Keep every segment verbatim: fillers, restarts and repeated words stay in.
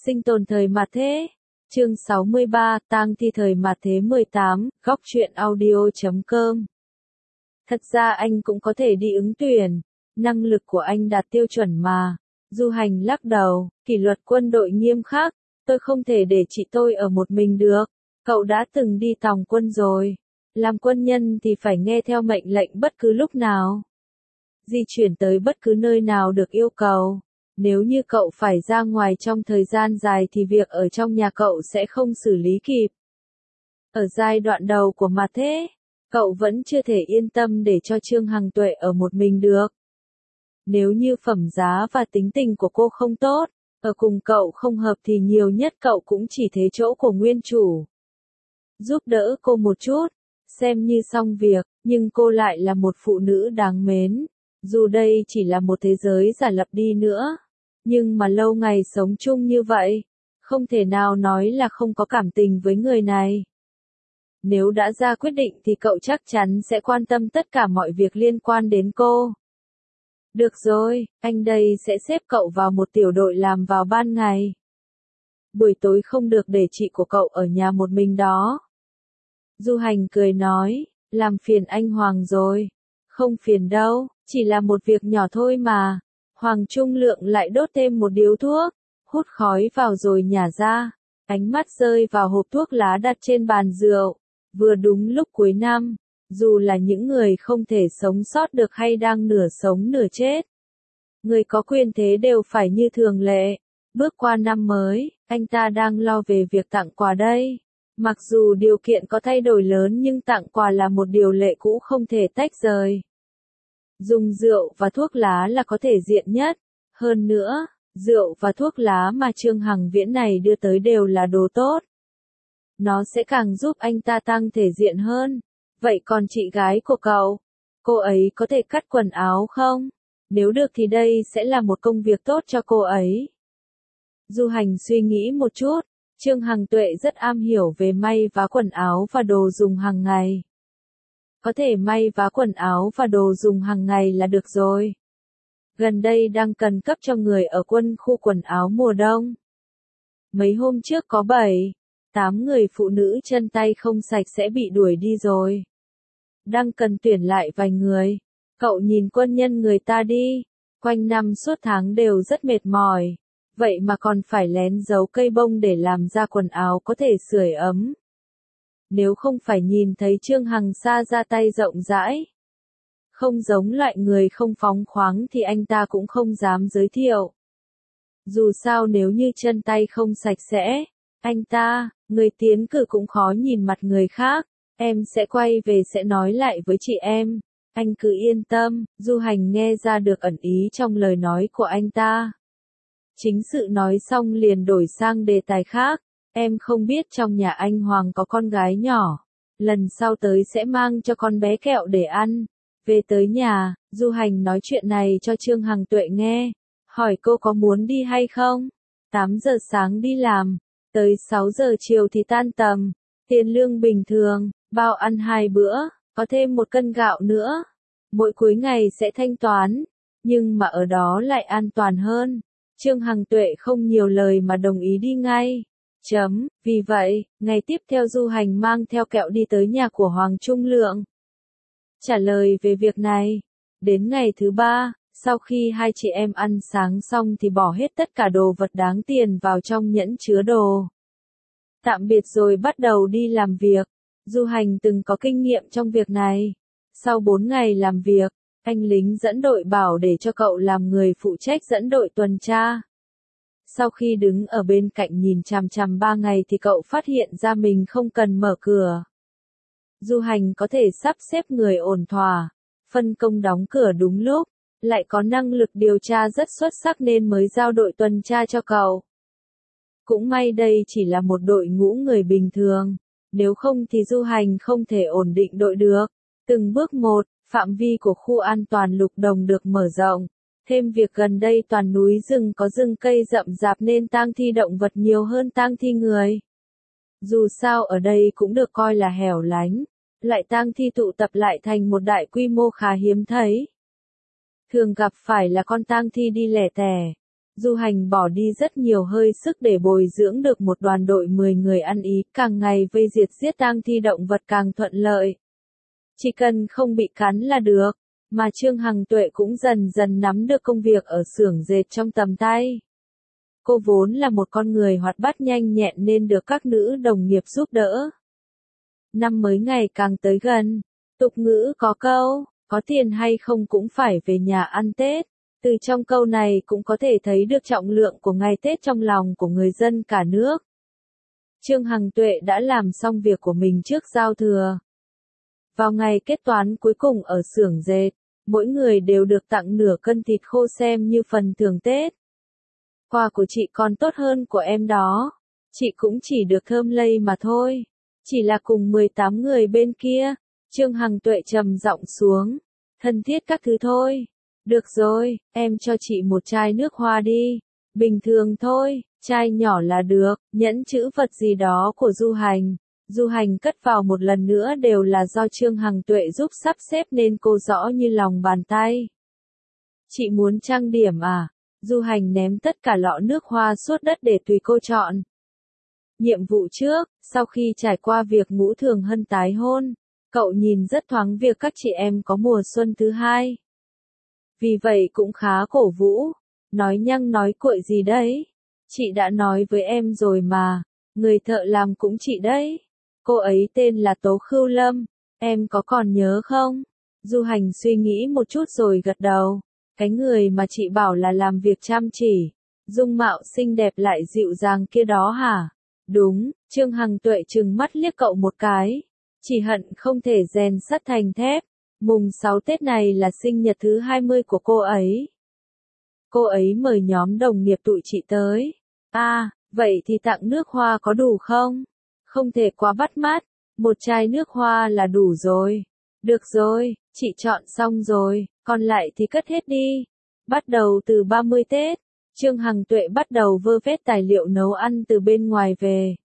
Sinh tồn thời mạt thế. Chương sáu mươi ba, tang thi thời mạt thế mười tám, góc truyện audio chấm com. Thật ra anh cũng có thể đi ứng tuyển, năng lực của anh đạt tiêu chuẩn mà. Du Hành lắc đầu, kỷ luật quân đội nghiêm khắc, tôi không thể để chị tôi ở một mình được. Cậu đã từng đi tòng quân rồi. Làm quân nhân thì phải nghe theo mệnh lệnh bất cứ lúc nào. Di chuyển tới bất cứ nơi nào được yêu cầu. Nếu như cậu phải ra ngoài trong thời gian dài thì việc ở trong nhà cậu sẽ không xử lý kịp. Ở giai đoạn đầu của mặt thế, cậu vẫn chưa thể yên tâm để cho Trương Hằng Tuệ ở một mình được. Nếu như phẩm giá và tính tình của cô không tốt, ở cùng cậu không hợp thì nhiều nhất cậu cũng chỉ thế chỗ của nguyên chủ. Giúp đỡ cô một chút, xem như xong việc, nhưng cô lại là một phụ nữ đáng mến. Dù đây chỉ là một thế giới giả lập đi nữa, nhưng mà lâu ngày sống chung như vậy, không thể nào nói là không có cảm tình với người này. Nếu đã ra quyết định thì cậu chắc chắn sẽ quan tâm tất cả mọi việc liên quan đến cô. Được rồi, anh đây sẽ xếp cậu vào một tiểu đội làm vào ban ngày. Buổi tối không được để chị của cậu ở nhà một mình đó. Du Hành cười nói, làm phiền anh Hoàng rồi. Không phiền đâu, chỉ là một việc nhỏ thôi mà. Hoàng Trung Lượng lại đốt thêm một điếu thuốc, hút khói vào rồi nhả ra. Ánh mắt rơi vào hộp thuốc lá đặt trên bàn rượu. Vừa đúng lúc cuối năm, dù là những người không thể sống sót được hay đang nửa sống nửa chết. Người có quyền thế đều phải như thường lệ. Bước qua năm mới, anh ta đang lo về việc tặng quà đây. Mặc dù điều kiện có thay đổi lớn nhưng tặng quà là một điều lệ cũ không thể tách rời. Dùng rượu và thuốc lá là có thể diện nhất. Hơn nữa, rượu và thuốc lá mà Trương Hằng Viễn này đưa tới đều là đồ tốt. Nó sẽ càng giúp anh ta tăng thể diện hơn. Vậy còn chị gái của cậu? Cô ấy có thể cắt quần áo không? Nếu được thì đây sẽ là một công việc tốt cho cô ấy. Du Hành suy nghĩ một chút. Trương Hằng Tuệ rất am hiểu về may vá quần áo và đồ dùng hàng ngày. Có thể may vá quần áo và đồ dùng hàng ngày là được rồi. Gần đây đang cần cấp cho người ở quân khu quần áo mùa đông. Mấy hôm trước có bảy, tám người phụ nữ chân tay không sạch sẽ bị đuổi đi rồi. Đang cần tuyển lại vài người. Cậu nhìn quân nhân người ta đi. Quanh năm suốt tháng đều rất mệt mỏi. Vậy mà còn phải lén giấu cây bông để làm ra quần áo có thể sưởi ấm. Nếu không phải nhìn thấy Trương Hằng Sa ra tay rộng rãi, không giống loại người không phóng khoáng thì anh ta cũng không dám giới thiệu. Dù sao nếu như chân tay không sạch sẽ, anh ta, người tiến cử cũng khó nhìn mặt người khác. Em sẽ quay về sẽ nói lại với chị em. Anh cứ yên tâm. Du Hành nghe ra được ẩn ý trong lời nói của anh ta. Chính sự nói xong liền đổi sang đề tài khác. Em không biết trong nhà anh Hoàng có con gái nhỏ. Lần sau tới sẽ mang cho con bé kẹo để ăn. Về tới nhà, Du Hành nói chuyện này cho Trương Hằng Tuệ nghe. Hỏi cô có muốn đi hay không? tám giờ sáng đi làm. Tới sáu giờ chiều thì tan tầm. Tiền lương bình thường, bao ăn hai bữa, có thêm một cân gạo nữa. Mỗi cuối ngày sẽ thanh toán. Nhưng mà ở đó lại an toàn hơn. Trương Hằng Tuệ không nhiều lời mà đồng ý đi ngay. Chấm, vì vậy, ngày tiếp theo Du Hành mang theo kẹo đi tới nhà của Hoàng Trung Lượng. Trả lời về việc này. Đến ngày thứ ba, sau khi hai chị em ăn sáng xong thì bỏ hết tất cả đồ vật đáng tiền vào trong nhẫn chứa đồ. Tạm biệt rồi bắt đầu đi làm việc. Du Hành từng có kinh nghiệm trong việc này. Sau bốn ngày làm việc, anh lính dẫn đội bảo để cho cậu làm người phụ trách dẫn đội tuần tra. Sau khi đứng ở bên cạnh nhìn chằm chằm ba ngày thì cậu phát hiện ra mình không cần mở cửa. Du Hành có thể sắp xếp người ổn thỏa, phân công đóng cửa đúng lúc, lại có năng lực điều tra rất xuất sắc nên mới giao đội tuần tra cho cậu. Cũng may đây chỉ là một đội ngũ người bình thường, nếu không thì Du Hành không thể ổn định đội được. Từng bước một, phạm vi của khu an toàn Lục Đồng được mở rộng. Thêm việc gần đây toàn núi rừng có rừng cây rậm rạp nên tang thi động vật nhiều hơn tang thi người. Dù sao ở đây cũng được coi là hẻo lánh, loại tang thi tụ tập lại thành một đại quy mô khá hiếm thấy. Thường gặp phải là con tang thi đi lẻ tẻ, Du Hành bỏ đi rất nhiều hơi sức để bồi dưỡng được một đoàn đội mười người ăn ý, càng ngày vây diệt giết tang thi động vật càng thuận lợi. Chỉ cần không bị cắn là được, mà Trương Hằng Tuệ cũng dần dần nắm được công việc ở xưởng dệt trong tầm tay. Cô vốn là một con người hoạt bát nhanh nhẹn nên được các nữ đồng nghiệp giúp đỡ. Năm mới ngày càng tới gần, tục ngữ có câu, có tiền hay không cũng phải về nhà ăn Tết. Từ trong câu này cũng có thể thấy được trọng lượng của ngày Tết trong lòng của người dân cả nước. Trương Hằng Tuệ đã làm xong việc của mình trước giao thừa. Vào ngày kết toán cuối cùng ở xưởng dệt, mỗi người đều được tặng nửa cân thịt khô xem như phần thưởng Tết. Quà của chị còn tốt hơn của em đó. Chị cũng chỉ được thơm lây mà thôi. Chỉ là cùng mười tám người bên kia. Trương Hằng Tuệ trầm giọng xuống. Thân thiết các thứ thôi. Được rồi, em cho chị một chai nước hoa đi. Bình thường thôi, chai nhỏ là được. Nhẫn chữ vật gì đó của Du Hành. Du Hành cất vào một lần nữa đều là do Trương Hằng Tuệ giúp sắp xếp nên cô rõ như lòng bàn tay. Chị muốn trang điểm à? Du Hành ném tất cả lọ nước hoa suốt đất để tùy cô chọn. Nhiệm vụ trước, sau khi trải qua việc Ngũ Thường Hân tái hôn, cậu nhìn rất thoáng việc các chị em có mùa xuân thứ hai. Vì vậy cũng khá cổ vũ, nói nhăng nói cuội gì đấy. Chị đã nói với em rồi mà, người thợ làm cũng chị đấy. Cô ấy tên là Tố Khưu Lâm, em có còn nhớ không? Du Hành suy nghĩ một chút rồi gật đầu. Cái người mà chị bảo là làm việc chăm chỉ, dung mạo xinh đẹp lại dịu dàng kia đó hả? Đúng, Trương Hằng Tuệ trừng mắt liếc cậu một cái. Chỉ hận không thể rèn sắt thành thép. Mùng sáu Tết này là sinh nhật thứ hai mươi của cô ấy. Cô ấy mời nhóm đồng nghiệp tụi chị tới. À, vậy thì tặng nước hoa có đủ không? Không thể quá bắt mắt, một chai nước hoa là đủ rồi. Được rồi, chị chọn xong rồi, còn lại thì cất hết đi. Bắt đầu từ ba mươi Tết, Trương Hằng Tuệ bắt đầu vơ vét tài liệu nấu ăn từ bên ngoài về.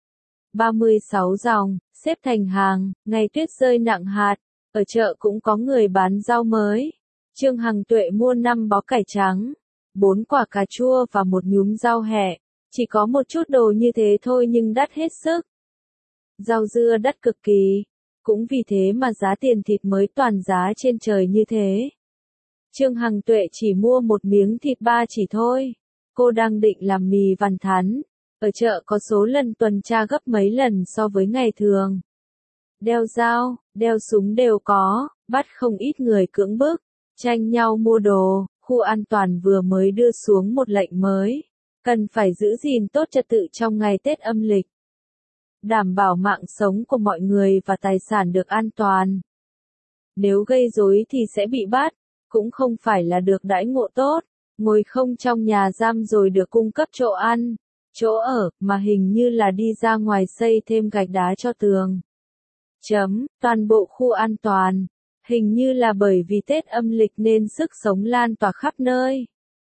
ba mươi sáu dòng, xếp thành hàng, ngày tuyết rơi nặng hạt, ở chợ cũng có người bán rau mới. Trương Hằng Tuệ mua năm bó cải trắng, bốn quả cà chua và một nhúm rau hẹ. Chỉ có một chút đồ như thế thôi nhưng đắt hết sức. Rau dưa đắt cực kỳ, cũng vì thế mà giá tiền thịt mới toàn giá trên trời như thế. Trương Hằng Tuệ chỉ mua một miếng thịt ba chỉ thôi. Cô đang định làm mì vằn thắn. Ở chợ có số lần tuần tra gấp mấy lần so với ngày thường. Đeo dao, đeo súng đều có, bắt không ít người cưỡng bức, tranh nhau mua đồ. Khu an toàn vừa mới đưa xuống một lệnh mới. Cần phải giữ gìn tốt trật tự trong ngày Tết âm lịch. Đảm bảo mạng sống của mọi người và tài sản được an toàn. Nếu gây rối thì sẽ bị bắt, cũng không phải là được đãi ngộ tốt, ngồi không trong nhà giam rồi được cung cấp chỗ ăn, chỗ ở, mà hình như là đi ra ngoài xây thêm gạch đá cho tường. Chấm, toàn bộ khu an toàn, hình như là bởi vì Tết âm lịch nên sức sống lan tỏa khắp nơi.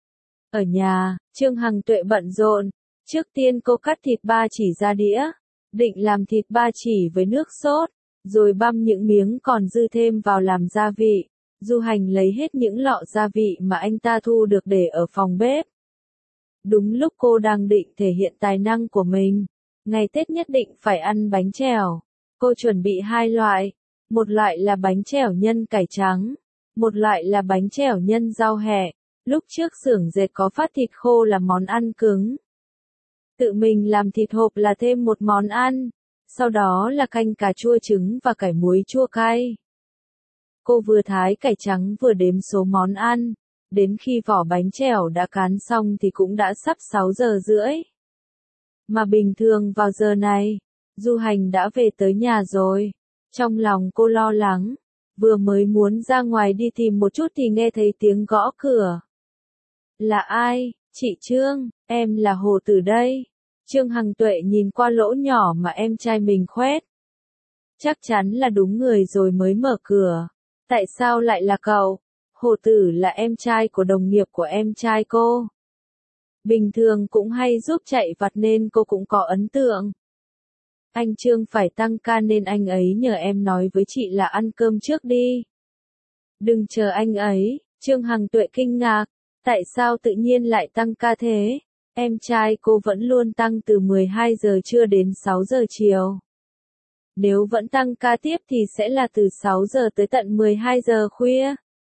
Ở nhà, Trương Hằng Tuệ bận rộn, trước tiên cô cắt thịt ba chỉ ra đĩa. Định làm thịt ba chỉ với nước sốt, rồi băm những miếng còn dư thêm vào làm gia vị. Du Hành lấy hết những lọ gia vị mà anh ta thu được để ở phòng bếp. Đúng lúc cô đang định thể hiện tài năng của mình, ngày Tết nhất định phải ăn bánh chèo. Cô chuẩn bị hai loại, một loại là bánh chèo nhân cải trắng, một loại là bánh chèo nhân rau hẹ. Lúc trước xưởng dệt có phát thịt khô là món ăn cứng. Tự mình làm thịt hộp là thêm một món ăn, sau đó là canh cà chua trứng và cải muối chua cay. Cô vừa thái cải trắng vừa đếm số món ăn, đến khi vỏ bánh chèo đã cán xong thì cũng đã sắp sáu giờ rưỡi. Mà bình thường vào giờ này, Du Hành đã về tới nhà rồi. Trong lòng cô lo lắng, vừa mới muốn ra ngoài đi tìm một chút thì nghe thấy tiếng gõ cửa. Là ai? Chị Trương, em là Hồ Tử đây. Trương Hằng Tuệ nhìn qua lỗ nhỏ mà em trai mình khoét. Chắc chắn là đúng người rồi mới mở cửa. Tại sao lại là cậu? Hồ Tử là em trai của đồng nghiệp của em trai cô. Bình thường cũng hay giúp chạy vặt nên cô cũng có ấn tượng. Anh Trương phải tăng ca nên anh ấy nhờ em nói với chị là ăn cơm trước đi. Đừng chờ anh ấy, Trương Hằng Tuệ kinh ngạc. Tại sao tự nhiên lại tăng ca thế? Em trai cô vẫn luôn tăng từ mười hai giờ trưa đến sáu giờ chiều. Nếu vẫn tăng ca tiếp thì sẽ là từ sáu giờ tới tận mười hai giờ khuya.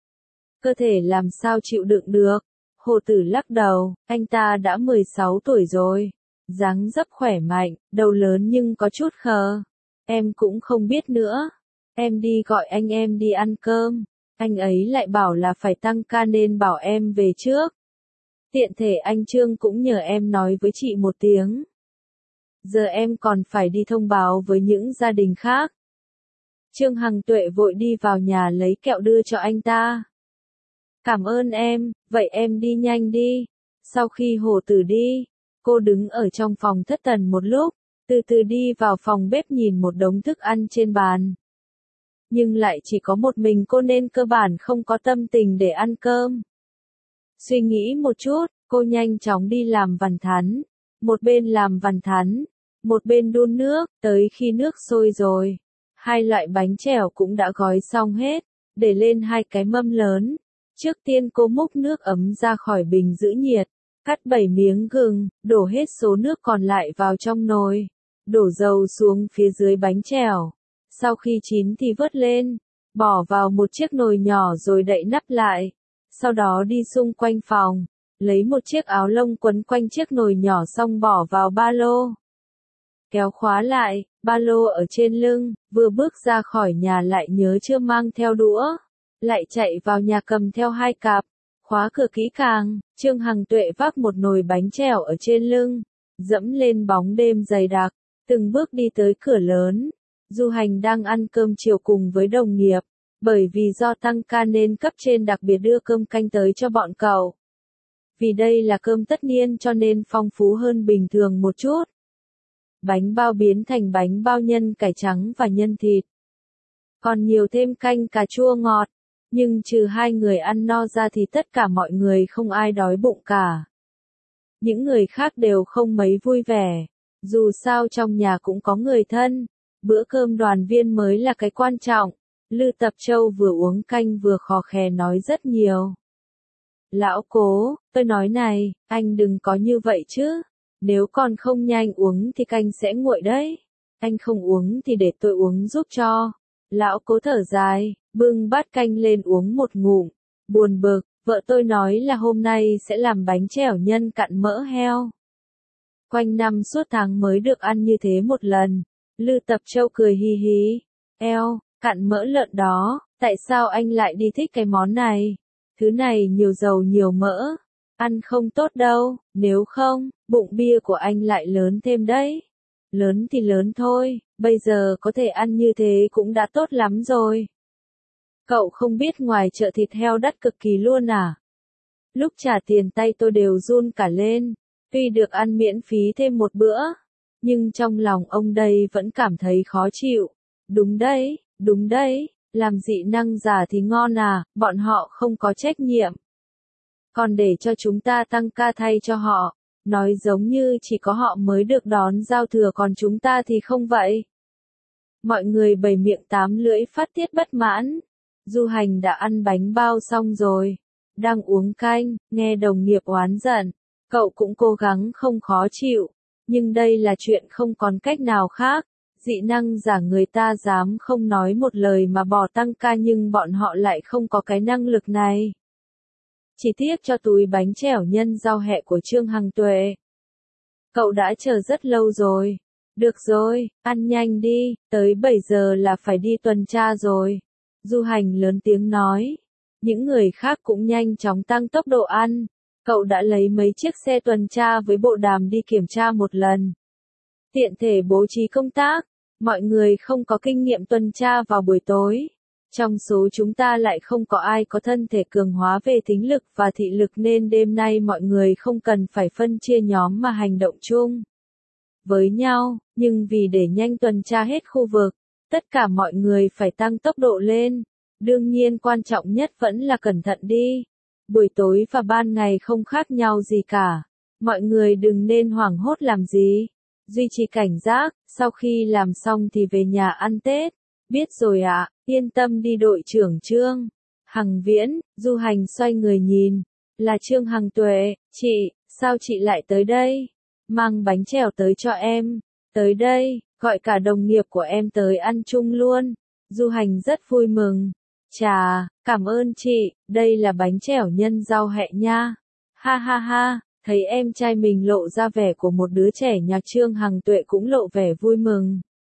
Cơ thể làm sao chịu đựng được? Hồ Tử lắc đầu, anh ta đã mười sáu tuổi rồi. Dáng dấp khỏe mạnh, đầu lớn nhưng có chút khờ. Em cũng không biết nữa. Em đi gọi anh em đi ăn cơm. Anh ấy lại bảo là phải tăng ca nên bảo em về trước. Tiện thể anh Trương cũng nhờ em nói với chị một tiếng. Giờ em còn phải đi thông báo với những gia đình khác. Trương Hằng Tuệ vội đi vào nhà lấy kẹo đưa cho anh ta. Cảm ơn em, vậy em đi nhanh đi. Sau khi Hồ Tử đi, cô đứng ở trong phòng thất thần một lúc, từ từ đi vào phòng bếp nhìn một đống thức ăn trên bàn. Nhưng lại chỉ có một mình cô nên cơ bản không có tâm tình để ăn cơm. Suy nghĩ một chút, cô nhanh chóng đi làm vằn thắn. Một bên làm vằn thắn, một bên đun nước, tới khi nước sôi rồi. Hai loại bánh chèo cũng đã gói xong hết, để lên hai cái mâm lớn. Trước tiên cô múc nước ấm ra khỏi bình giữ nhiệt, cắt bảy miếng gừng, đổ hết số nước còn lại vào trong nồi, đổ dầu xuống phía dưới bánh chèo. Sau khi chín thì vớt lên, bỏ vào một chiếc nồi nhỏ rồi đậy nắp lại. Sau đó đi xung quanh phòng, lấy một chiếc áo lông quấn quanh chiếc nồi nhỏ xong bỏ vào ba lô. Kéo khóa lại, ba lô ở trên lưng, vừa bước ra khỏi nhà lại nhớ chưa mang theo đũa. Lại chạy vào nhà cầm theo hai cặp, khóa cửa kỹ càng. Trương Hằng Tuệ vác một nồi bánh chèo ở trên lưng, dẫm lên bóng đêm dày đặc, từng bước đi tới cửa lớn. Du Hành đang ăn cơm chiều cùng với đồng nghiệp, bởi vì do tăng ca nên cấp trên đặc biệt đưa cơm canh tới cho bọn cậu. Vì đây là cơm tất niên cho nên phong phú hơn bình thường một chút. Bánh bao biến thành bánh bao nhân cải trắng và nhân thịt. Còn nhiều thêm canh cà chua ngọt. Nhưng trừ hai người ăn no ra thì tất cả mọi người không ai đói bụng cả. Những người khác đều không mấy vui vẻ. Dù sao trong nhà cũng có người thân. Bữa cơm đoàn viên mới là cái quan trọng. Lư Tập Châu vừa uống canh vừa khò khè nói rất nhiều. Lão Cố, tôi nói này, anh đừng có như vậy chứ. Nếu còn không nhanh uống thì canh sẽ nguội đấy. Anh không uống thì để tôi uống giúp cho. Lão Cố thở dài, bưng bát canh lên uống một ngụm. Buồn bực, vợ tôi nói là hôm nay sẽ làm bánh chèo nhân cặn mỡ heo. Quanh năm suốt tháng mới được ăn như thế một lần. Lư Tập Châu cười hi hi. Eo, cặn mỡ lợn đó, tại sao anh lại đi thích cái món này? Thứ này nhiều dầu nhiều mỡ. Ăn không tốt đâu, nếu không, bụng bia của anh lại lớn thêm đấy. Lớn thì lớn thôi, bây giờ có thể ăn như thế cũng đã tốt lắm rồi. Cậu không biết ngoài chợ thịt heo đắt cực kỳ luôn à? Lúc trả tiền tay tôi đều run cả lên, tuy được ăn miễn phí thêm một bữa, nhưng trong lòng ông đây vẫn cảm thấy khó chịu. Đúng đấy, đúng đấy, làm dị năng giả thì ngon à, bọn họ không có trách nhiệm. Còn để cho chúng ta tăng ca thay cho họ, nói giống như chỉ có họ mới được đón giao thừa còn chúng ta thì không vậy. Mọi người bày miệng tám lưỡi phát tiết bất mãn. Du Hành đã ăn bánh bao xong rồi, đang uống canh, nghe đồng nghiệp oán giận, cậu cũng cố gắng không khó chịu, nhưng đây là chuyện không còn cách nào khác. Dị năng giả người ta dám không nói một lời mà bỏ tăng ca nhưng bọn họ lại không có cái năng lực này. Chỉ tiếc cho túi bánh chèo nhân rau hẹ của Trương Hằng Tuệ. Cậu đã chờ rất lâu rồi. Được rồi, ăn nhanh đi, tới bảy giờ là phải đi tuần tra rồi. Du Hành lớn tiếng nói. Những người khác cũng nhanh chóng tăng tốc độ ăn. Cậu đã lấy mấy chiếc xe tuần tra với bộ đàm đi kiểm tra một lần. Tiện thể bố trí công tác. Mọi người không có kinh nghiệm tuần tra vào buổi tối. Trong số chúng ta lại không có ai có thân thể cường hóa về thính lực và thị lực nên đêm nay mọi người không cần phải phân chia nhóm mà hành động chung với nhau, nhưng vì để nhanh tuần tra hết khu vực, tất cả mọi người phải tăng tốc độ lên. Đương nhiên quan trọng nhất vẫn là cẩn thận đi. Buổi tối và ban ngày không khác nhau gì cả. Mọi người đừng nên hoảng hốt làm gì. Duy trì cảnh giác, sau khi làm xong thì về nhà ăn Tết. Biết rồi ạ, à, yên tâm đi đội trưởng Trương. Hằng Viễn, Du Hành xoay người nhìn, Là Trương Hằng Tuệ, chị, sao chị lại tới đây? Mang bánh chèo tới cho em. Tới đây, gọi cả đồng nghiệp của em tới ăn chung luôn. Du Hành rất vui mừng. Chà, cảm ơn chị, đây là bánh chèo nhân rau hẹ nha. Ha ha ha, thấy em trai mình lộ ra vẻ của một đứa trẻ nhà, Trương Hằng Tuệ cũng lộ vẻ vui mừng.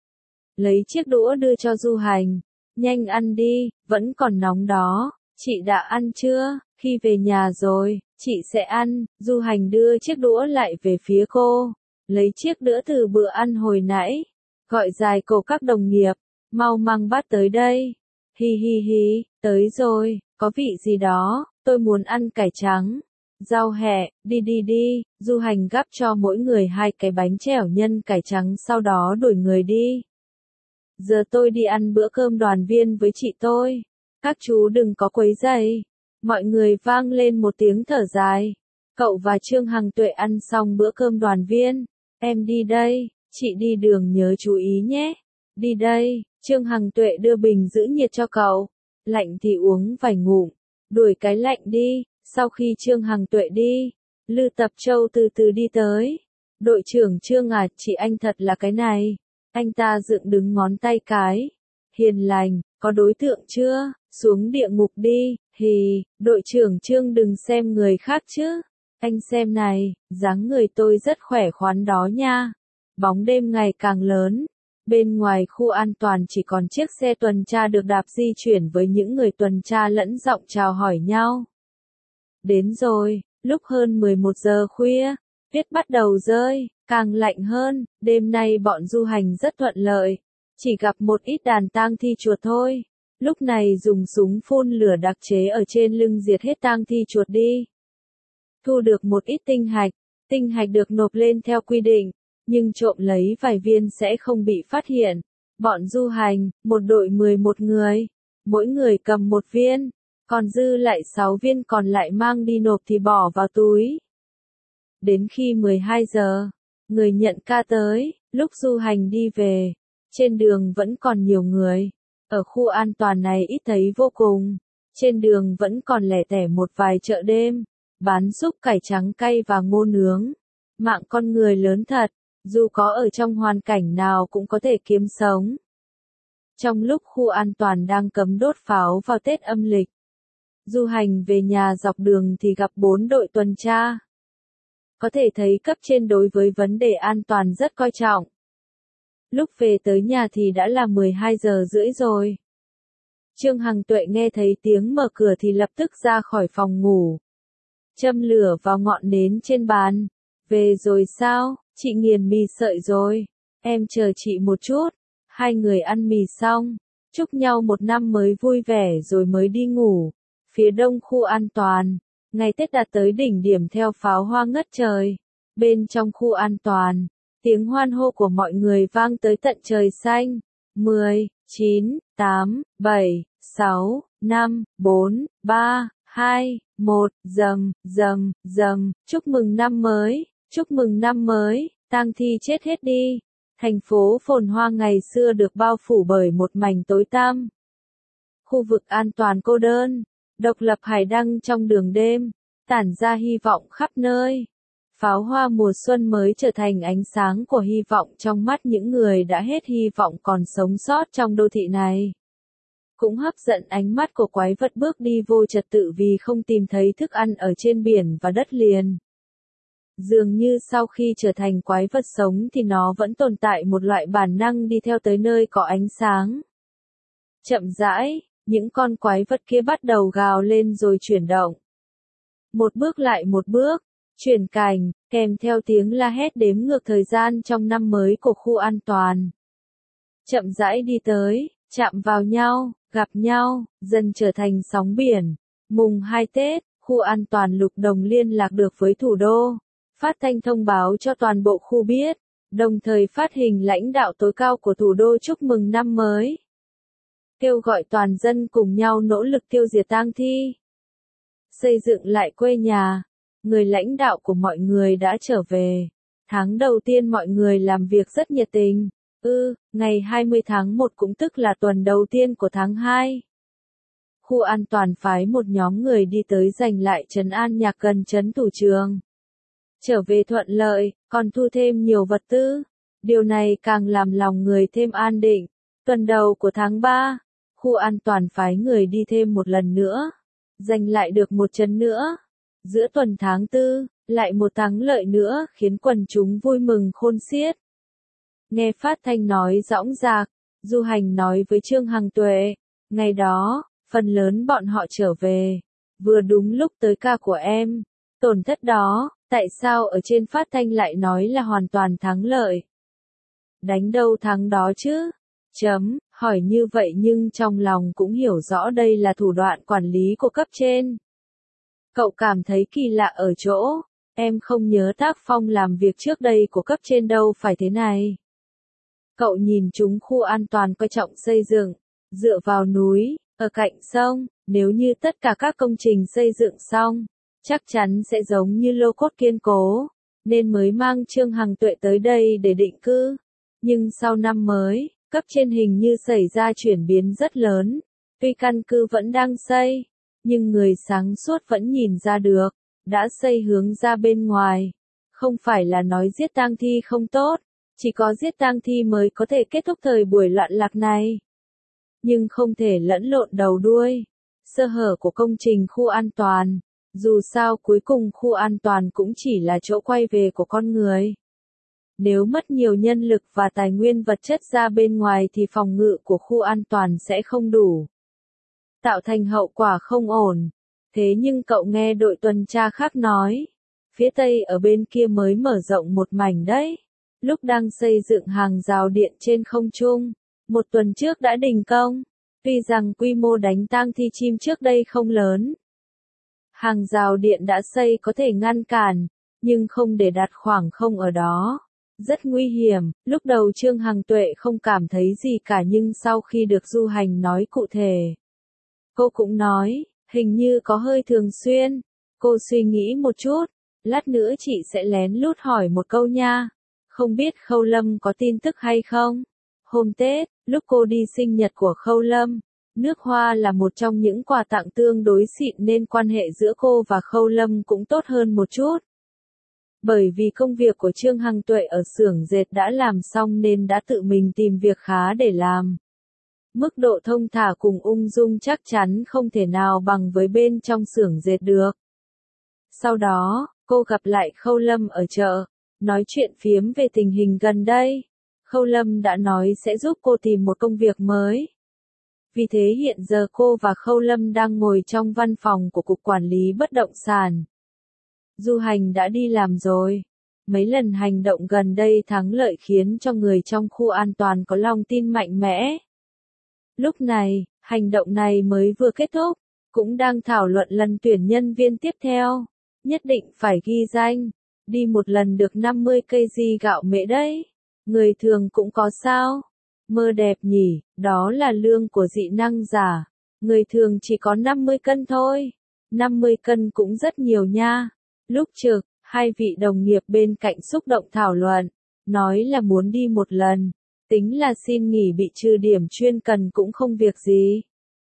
Lấy chiếc đũa đưa cho Du Hành. Nhanh ăn đi, vẫn còn nóng đó. Chị đã ăn chưa? Khi về nhà rồi, chị sẽ ăn. Du Hành đưa chiếc đũa lại về phía cô. Lấy chiếc đũa từ bữa ăn hồi nãy. Gọi dài cổ các đồng nghiệp. Mau mang bát tới đây. Hi hi hi, tới rồi, có vị gì đó, tôi muốn ăn cải trắng. Rau hẹ, đi đi đi. Du Hành gắp cho mỗi người hai cái bánh chèo nhân cải trắng, sau đó đuổi người đi. Giờ tôi đi ăn bữa cơm đoàn viên với chị tôi. Các chú đừng có quấy rầy. Mọi người vang lên một tiếng thở dài. Cậu và Trương Hằng Tuệ ăn xong bữa cơm đoàn viên. Em đi đây, chị đi đường nhớ chú ý nhé. Đi đây, Trương Hằng Tuệ đưa bình giữ nhiệt cho cậu. Lạnh thì uống vài ngụm. Đuổi cái lạnh đi. Sau khi Trương Hằng Tuệ đi, Lư Tập Châu từ từ đi tới. Đội trưởng Trương à, chị anh thật là cái này. Anh ta dựng đứng ngón tay cái. Hiền lành, có đối tượng chưa? Xuống địa ngục đi. Hì, đội trưởng Trương đừng xem người khác chứ. Anh xem này, dáng người tôi rất khỏe khoắn đó nha. Bóng đêm ngày càng lớn. Bên ngoài khu an toàn chỉ còn chiếc xe tuần tra được đạp di chuyển với những người tuần tra lẫn giọng chào hỏi nhau. Đến rồi, lúc hơn mười một giờ khuya, tuyết bắt đầu rơi, càng lạnh hơn. Đêm nay bọn du hành rất thuận lợi, chỉ gặp một ít đàn tang thi chuột thôi. Lúc này dùng súng phun lửa đặc chế ở trên lưng diệt hết tang thi chuột đi. Thu được một ít tinh hạch, tinh hạch được nộp lên theo quy định, nhưng trộm lấy vài viên sẽ không bị phát hiện. Bọn du hành, một đội mười một người, mỗi người cầm một viên, còn dư lại sáu viên còn lại mang đi nộp thì bỏ vào túi. Đến khi mười hai giờ, người nhận ca tới, lúc du hành đi về, trên đường vẫn còn nhiều người. Ở khu an toàn này ít thấy vô cùng. Trên đường vẫn còn lẻ tẻ một vài chợ đêm, bán súp cải trắng cay và ngô nướng. Mạng con người lớn thật, dù có ở trong hoàn cảnh nào cũng có thể kiếm sống. Trong lúc khu an toàn đang cấm đốt pháo vào Tết âm lịch, du hành về nhà dọc đường thì gặp bốn đội tuần tra. Có thể thấy cấp trên đối với vấn đề an toàn rất coi trọng. Lúc về tới nhà thì đã là mười hai giờ rưỡi rồi. Trương Hằng Tuệ nghe thấy tiếng mở cửa thì lập tức ra khỏi phòng ngủ. Châm lửa vào ngọn nến trên bàn. Về rồi sao, chị nghiền mì sợi rồi. Em chờ chị một chút. Hai người ăn mì xong, chúc nhau một năm mới vui vẻ rồi mới đi ngủ. Phía đông khu an toàn, ngày Tết đạt tới đỉnh điểm theo pháo hoa ngất trời. Bên trong khu an toàn, tiếng hoan hô của mọi người vang tới tận trời xanh. mười, chín, tám, bảy, sáu, năm, bốn, ba, hai, một, rầm, rầm, rầm, chúc mừng năm mới, chúc mừng năm mới, tang thi chết hết đi. Thành phố phồn hoa ngày xưa được bao phủ bởi một mảnh tối tăm. Khu vực an toàn cô đơn, độc lập hải đăng trong đường đêm, tản ra hy vọng khắp nơi. Pháo hoa mùa xuân mới trở thành ánh sáng của hy vọng trong mắt những người đã hết hy vọng còn sống sót trong đô thị này. Cũng hấp dẫn ánh mắt của quái vật bước đi vô trật tự vì không tìm thấy thức ăn ở trên biển và đất liền. Dường như sau khi trở thành quái vật sống thì nó vẫn tồn tại một loại bản năng đi theo tới nơi có ánh sáng. Chậm rãi, những con quái vật kia bắt đầu gào lên rồi chuyển động. Một bước lại một bước, chuyển cảnh, kèm theo tiếng la hét đếm ngược thời gian trong năm mới của khu an toàn. Chậm rãi đi tới, chạm vào nhau, gặp nhau, dần trở thành sóng biển. Mùng hai Tết, khu an toàn Lục Đồng liên lạc được với thủ đô, phát thanh thông báo cho toàn bộ khu biết, đồng thời phát hình lãnh đạo tối cao của thủ đô chúc mừng năm mới. Kêu gọi toàn dân cùng nhau nỗ lực tiêu diệt tang thi, xây dựng lại quê nhà. Người lãnh đạo của mọi người đã trở về. Tháng đầu tiên mọi người làm việc rất nhiệt tình. Ừ, ngày hai mươi tháng một cũng tức là tuần đầu tiên của tháng hai. khu an toàn phái một nhóm người đi tới giành lại trấn An Nhạc gần trấn thủ trường. Trở về thuận lợi, còn thu thêm nhiều vật tư. Điều này càng làm lòng người thêm an định. Tuần đầu của tháng ba, khu an toàn phái người đi thêm một lần nữa. Giành lại được một trấn nữa. Giữa tuần tháng tư, lại một thắng lợi nữa khiến quần chúng vui mừng khôn xiết. Nghe phát thanh nói dõng dạc, Du Hành nói với Trương Hằng Tuệ, ngày đó, phần lớn bọn họ trở về, vừa đúng lúc tới ca của em. Tổn thất đó, tại sao ở trên phát thanh lại nói là hoàn toàn thắng lợi? Đánh đâu thắng đó chứ? Chấm, hỏi như vậy nhưng trong lòng cũng hiểu rõ đây là thủ đoạn quản lý của cấp trên. Cậu cảm thấy kỳ lạ ở chỗ, em không nhớ tác phong làm việc trước đây của cấp trên đâu phải thế này. Cậu nhìn chúng khu an toàn coi trọng xây dựng, dựa vào núi, ở cạnh sông, nếu như tất cả các công trình xây dựng xong, chắc chắn sẽ giống như lô cốt kiên cố, nên mới mang Trương Hằng Tuệ tới đây để định cư. Nhưng sau năm mới, cấp trên hình như xảy ra chuyển biến rất lớn, tuy căn cứ vẫn đang xây, nhưng người sáng suốt vẫn nhìn ra được, đã xây hướng ra bên ngoài. Không phải là nói giết tang thi không tốt, chỉ có giết tang thi mới có thể kết thúc thời buổi loạn lạc này. Nhưng không thể lẫn lộn đầu đuôi. Sơ hở của công trình khu an toàn, dù sao cuối cùng khu an toàn cũng chỉ là chỗ quay về của con người. Nếu mất nhiều nhân lực và tài nguyên vật chất ra bên ngoài thì phòng ngự của khu an toàn sẽ không đủ, tạo thành hậu quả không ổn. Thế nhưng cậu nghe đội tuần tra khác nói, phía Tây ở bên kia mới mở rộng một mảnh đấy. Lúc đang xây dựng hàng rào điện trên không trung, một tuần trước đã đình công, tuy rằng quy mô đánh tang thi chim trước đây không lớn. Hàng rào điện đã xây có thể ngăn cản, nhưng không để đặt khoảng không ở đó. Rất nguy hiểm, lúc đầu Trương Hằng Tuệ không cảm thấy gì cả nhưng sau khi được Du Hành nói cụ thể, cô cũng nói, hình như có hơi thường xuyên. Cô suy nghĩ một chút, lát nữa chị sẽ lén lút hỏi một câu nha. Không biết Khâu Lâm có tin tức hay không? Hôm Tết, lúc cô đi sinh nhật của Khâu Lâm, nước hoa là một trong những quà tặng tương đối xịn nên quan hệ giữa cô và Khâu Lâm cũng tốt hơn một chút. Bởi vì công việc của Trương Hằng Tuệ ở xưởng dệt đã làm xong nên đã tự mình tìm việc khá để làm. Mức độ thông thả cùng ung dung chắc chắn không thể nào bằng với bên trong xưởng dệt được. Sau đó, cô gặp lại Khâu Lâm ở chợ, nói chuyện phiếm về tình hình gần đây. Khâu Lâm đã nói sẽ giúp cô tìm một công việc mới. Vì thế hiện giờ cô và Khâu Lâm đang ngồi trong văn phòng của Cục Quản lý Bất động sản. Du Hành đã đi làm rồi. Mấy lần hành động gần đây thắng lợi khiến cho người trong khu an toàn có lòng tin mạnh mẽ. Lúc này, hành động này mới vừa kết thúc, cũng đang thảo luận lần tuyển nhân viên tiếp theo. Nhất định phải ghi danh, đi một lần được năm mươi cây di gạo mễ đấy. Người thường cũng có sao? Mơ đẹp nhỉ, đó là lương của dị năng giả. Người thường chỉ có năm mươi cân thôi. năm mươi cân cũng rất nhiều nha. Lúc trực, hai vị đồng nghiệp bên cạnh xúc động thảo luận, nói là muốn đi một lần, tính là xin nghỉ bị trừ điểm chuyên cần cũng không việc gì.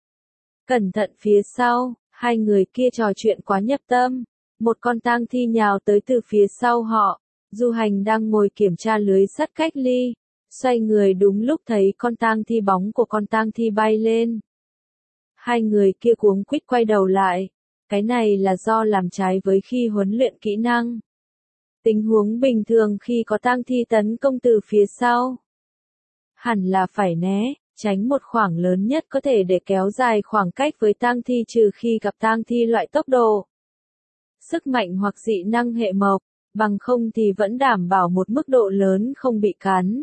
Cẩn thận phía sau, hai người kia trò chuyện quá nhập tâm, một con tang thi nhào tới từ phía sau họ. Du Hành đang ngồi kiểm tra lưới sắt cách ly, xoay người đúng lúc thấy con tang thi bóng của con tang thi bay lên. Hai người kia cuống quýt quay đầu lại, cái này là do làm trái với khi huấn luyện kỹ năng. Tình huống bình thường khi có tang thi tấn công từ phía sau, hẳn là phải né, tránh một khoảng lớn nhất có thể để kéo dài khoảng cách với tang thi trừ khi gặp tang thi loại tốc độ, sức mạnh hoặc dị năng hệ mộc, bằng không thì vẫn đảm bảo một mức độ lớn không bị cắn.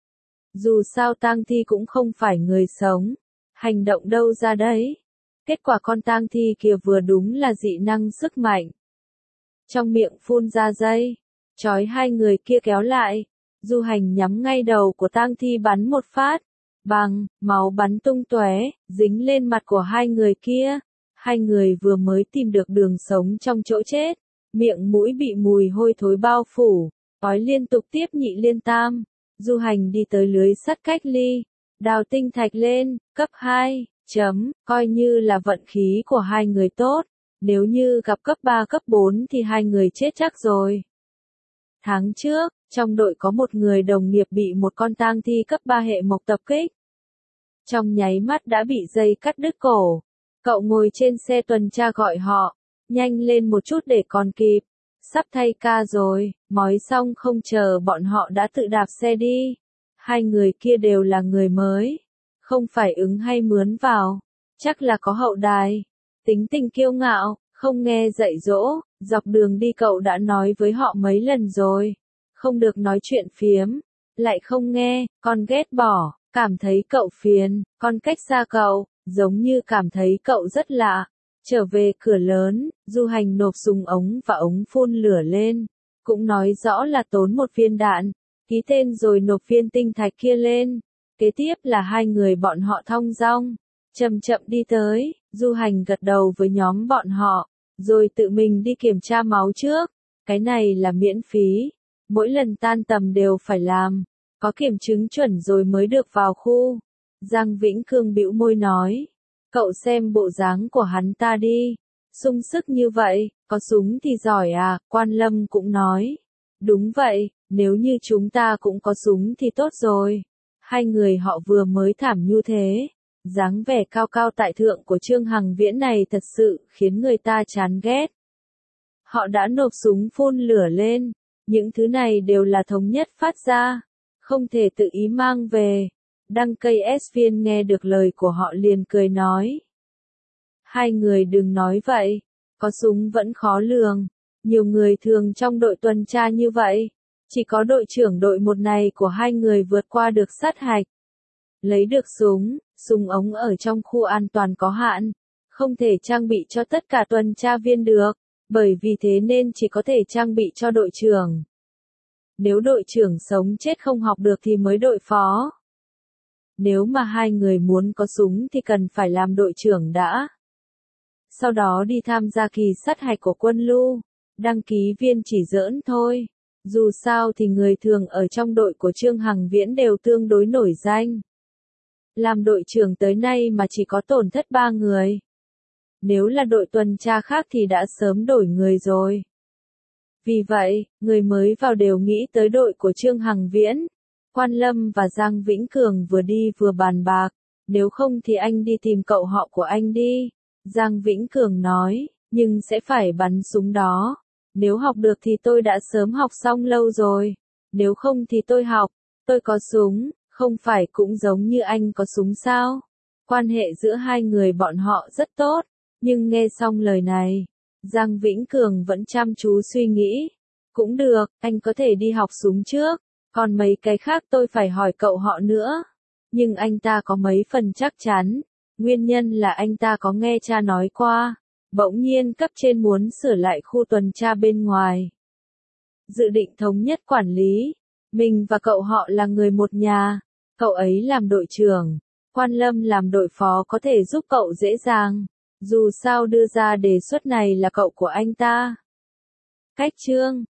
Dù sao tang thi cũng không phải người sống, hành động đâu ra đấy. Kết quả con tang thi kia vừa đúng là dị năng sức mạnh. Trong miệng phun ra dây, trói hai người kia kéo lại. Du Hành nhắm ngay đầu của tang thi bắn một phát, bằng, máu bắn tung tóe, dính lên mặt của hai người kia. Hai người vừa mới tìm được đường sống trong chỗ chết, miệng mũi bị mùi hôi thối bao phủ, ói liên tục tiếp nhị liên tam. Du Hành đi tới lưới sắt cách ly, đào tinh thạch lên, cấp hai, Chấm, coi như là vận khí của hai người tốt, nếu như gặp cấp ba cấp bốn thì hai người chết chắc rồi. Tháng trước, trong đội có một người đồng nghiệp bị một con tang thi cấp ba hệ mộc tập kích. Trong nháy mắt đã bị dây cắt đứt cổ. Cậu ngồi trên xe tuần tra gọi họ, nhanh lên một chút để còn kịp. Sắp thay ca rồi, mói xong không chờ bọn họ đã tự đạp xe đi. Hai người kia đều là người mới, không phải ứng hay mướn vào, chắc là có hậu đài. Tính tình kiêu ngạo, không nghe dạy dỗ, dọc đường đi cậu đã nói với họ mấy lần rồi. Không được nói chuyện phiếm, lại không nghe, con ghét bỏ, cảm thấy cậu phiền, con cách xa cậu, giống như cảm thấy cậu rất lạ. Trở về cửa lớn, Du Hành nộp súng ống và ống phun lửa lên, cũng nói rõ là tốn một viên đạn, ký tên rồi nộp viên tinh thạch kia lên. Kế tiếp là hai người bọn họ thong dong, chậm chậm đi tới, Du Hành gật đầu với nhóm bọn họ, rồi tự mình đi kiểm tra máu trước. Cái này là miễn phí, mỗi lần tan tầm đều phải làm, có kiểm chứng chuẩn rồi mới được vào khu. Giang Vĩnh Cương bĩu môi nói, cậu xem bộ dáng của hắn ta đi, sung sức như vậy, có súng thì giỏi à, Quan Lâm cũng nói. Đúng vậy, nếu như chúng ta cũng có súng thì tốt rồi. Hai người họ vừa mới thảm nhu thế, dáng vẻ cao cao tại thượng của Trương Hằng Viễn này thật sự khiến người ta chán ghét. Họ đã nộp súng phun lửa lên, những thứ này đều là thống nhất phát ra, không thể tự ý mang về. Đăng cây S viên nghe được lời của họ liền cười nói. Hai người đừng nói vậy, có súng vẫn khó lường, nhiều người thường trong đội tuần tra như vậy, chỉ có đội trưởng đội một này của hai người vượt qua được sát hạch. Lấy được súng, súng ống ở trong khu an toàn có hạn, không thể trang bị cho tất cả tuần tra viên được, bởi vì thế nên chỉ có thể trang bị cho đội trưởng. Nếu đội trưởng sống chết không học được thì mới đội phó. Nếu mà hai người muốn có súng thì cần phải làm đội trưởng đã. Sau đó đi tham gia kỳ sát hạch của quân lưu, đăng ký viên chỉ giỡn thôi. Dù sao thì người thường ở trong đội của Trương Hằng Viễn đều tương đối nổi danh. Làm đội trưởng tới nay mà chỉ có tổn thất ba người. Nếu là đội tuần tra khác thì đã sớm đổi người rồi. Vì vậy, người mới vào đều nghĩ tới đội của Trương Hằng Viễn. Quan Lâm và Giang Vĩnh Cường vừa đi vừa bàn bạc, nếu không thì anh đi tìm cậu họ của anh đi. Giang Vĩnh Cường nói, nhưng sẽ phải bắn súng đó. Nếu học được thì tôi đã sớm học xong lâu rồi. Nếu không thì tôi học, tôi có súng, không phải cũng giống như anh có súng sao? Quan hệ giữa hai người bọn họ rất tốt, nhưng nghe xong lời này, Giang Vĩnh Cường vẫn chăm chú suy nghĩ. Cũng được, anh có thể đi học súng trước, còn mấy cái khác tôi phải hỏi cậu họ nữa. Nhưng anh ta có mấy phần chắc chắn, nguyên nhân là anh ta có nghe cha nói qua. Bỗng nhiên cấp trên muốn sửa lại khu tuần tra bên ngoài. Dự định thống nhất quản lý. Mình và cậu họ là người một nhà. Cậu ấy làm đội trưởng. Quan Lâm làm đội phó có thể giúp cậu dễ dàng. Dù sao đưa ra đề xuất này là cậu của anh ta. Cách chương